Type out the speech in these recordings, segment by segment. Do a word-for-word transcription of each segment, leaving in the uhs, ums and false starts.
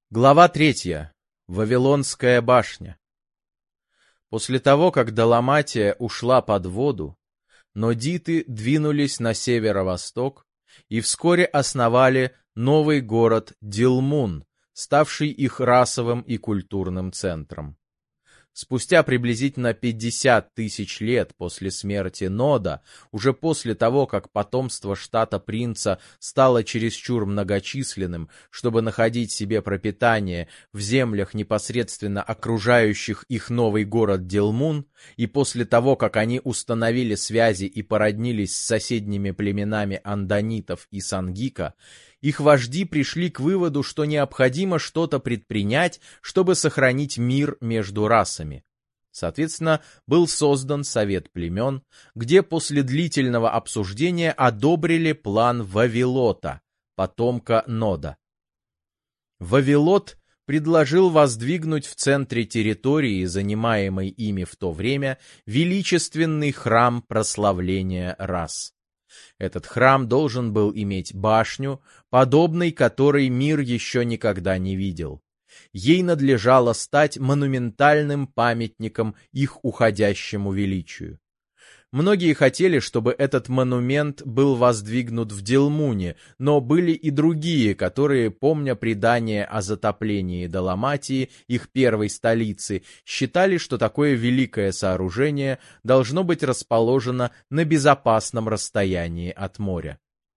Глава третья. Вавилонская башня. После того, как Даламатия ушла под воду, нодиты двинулись на северо-восток и вскоре основали новый город Дилмун, ставший их расовым и культурным центром. Спустя приблизительно пятьдесят тысяч лет после смерти Нода, уже после того, как потомство штата Принца стало чересчур многочисленным, чтобы находить себе пропитание в землях, непосредственно окружающих их новый город Дилмун, и после того, как они установили связи и породнились с соседними племенами андонитов и сангика, их вожди пришли к выводу, что необходимо что-то предпринять, чтобы сохранить мир между расами. Соответственно, был создан Совет племен, где после длительного обсуждения одобрили план Вавилота, потомка Нода. Вавилот предложил воздвигнуть в центре территории, занимаемой ими в то время, величественный храм прославления рас. Этот храм должен был иметь башню, подобной которой мир еще никогда не видел. Ей надлежало стать монументальным памятником их уходящему величию. Многие хотели, чтобы этот монумент был воздвигнут в Дилмуне, но были и другие, которые, помня предание о затоплении Даламатии, их первой столицы, считали, что такое великое сооружение должно быть расположено на безопасном расстоянии от моря.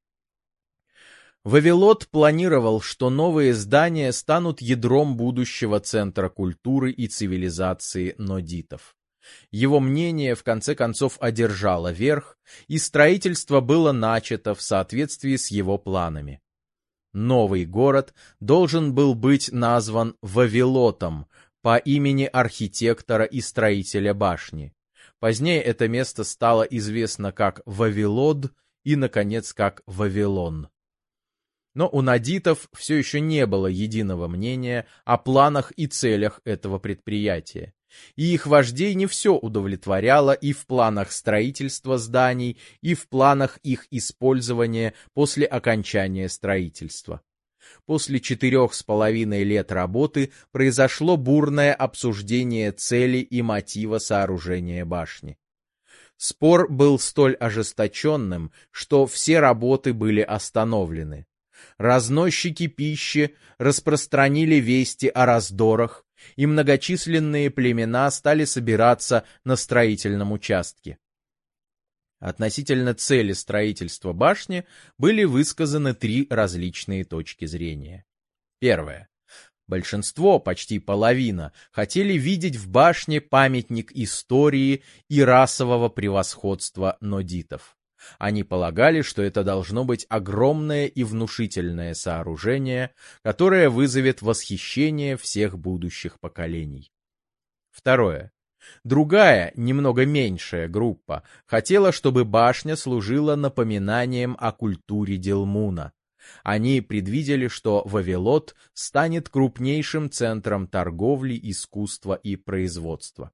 Вавилот планировал, что новые здания станут ядром будущего центра культуры и цивилизации нодитов. Его мнение, в конце концов, одержало верх, и строительство было начато в соответствии с его планами. Новый город должен был быть назван Вавилотом по имени архитектора и строителя башни. Позднее это место стало известно как Вавилод и, наконец, как Вавилон. Но у нодитов все еще не было единого мнения о планах и целях этого предприятия. И их вождей не все удовлетворяло и в планах строительства зданий, и в планах их использования после окончания строительства. После четырех с половиной лет работы произошло бурное обсуждение цели и мотива сооружения башни. Спор был столь ожесточенным, что все работы были остановлены. Разносчики пищи распространили вести о раздорах, и многочисленные племена стали собираться на строительном участке. Относительно цели строительства башни были высказаны три различные точки зрения. Первое. Большинство, почти половина, хотели видеть в башне памятник истории и расового превосходства нодитов. Они полагали, что это должно быть огромное и внушительное сооружение, которое вызовет восхищение всех будущих поколений. Второе. Другая, немного меньшая группа хотела, чтобы башня служила напоминанием о культуре Дилмуна. Они предвидели, что Вавилот станет крупнейшим центром торговли, искусства и производства.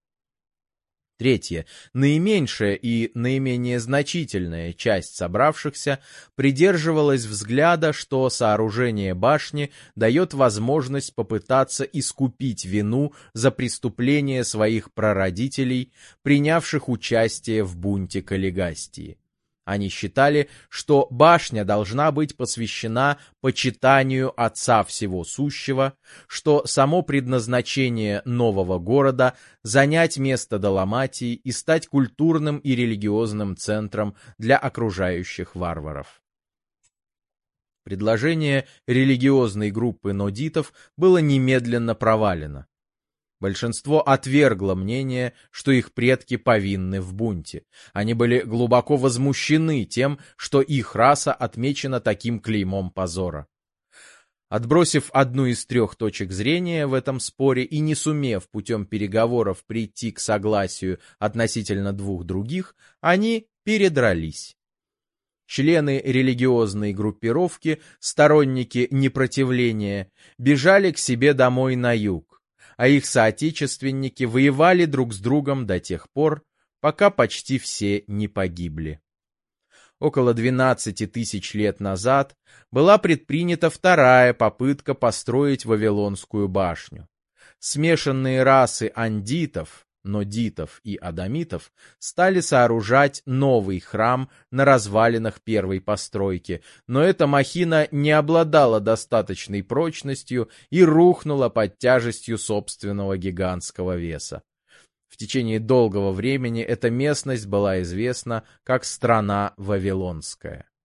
Третье. Наименьшая и наименее значительная часть собравшихся придерживалась взгляда, что сооружение башни дает возможность попытаться искупить вину за преступления своих прародителей, принявших участие в бунте Каллигастии. Они считали, что башня должна быть посвящена почитанию Отца Всего Сущего, что само предназначение нового города — занять место Даламатии и стать культурным и религиозным центром для окружающих варваров. Предложение религиозной группы нодитов было немедленно провалено. Большинство отвергло мнение, что их предки повинны в бунте. Они были глубоко возмущены тем, что их раса отмечена таким клеймом позора. Отбросив одну из трех точек зрения в этом споре и не сумев путем переговоров прийти к согласию относительно двух других, они передрались. Члены религиозной группировки, сторонники непротивления, бежали к себе домой на юг, а их соотечественники воевали друг с другом до тех пор, пока почти все не погибли. около двенадцати тысяч лет назад, была предпринята вторая попытка построить Вавилонскую башню. Смешанные расы андитов, нодитов и адамитов стали сооружать новый храм на развалинах первой постройки, но эта махина не обладала достаточной прочностью и рухнула под тяжестью собственного гигантского веса. В течение долгого времени эта местность была известна как страна Вавилонская.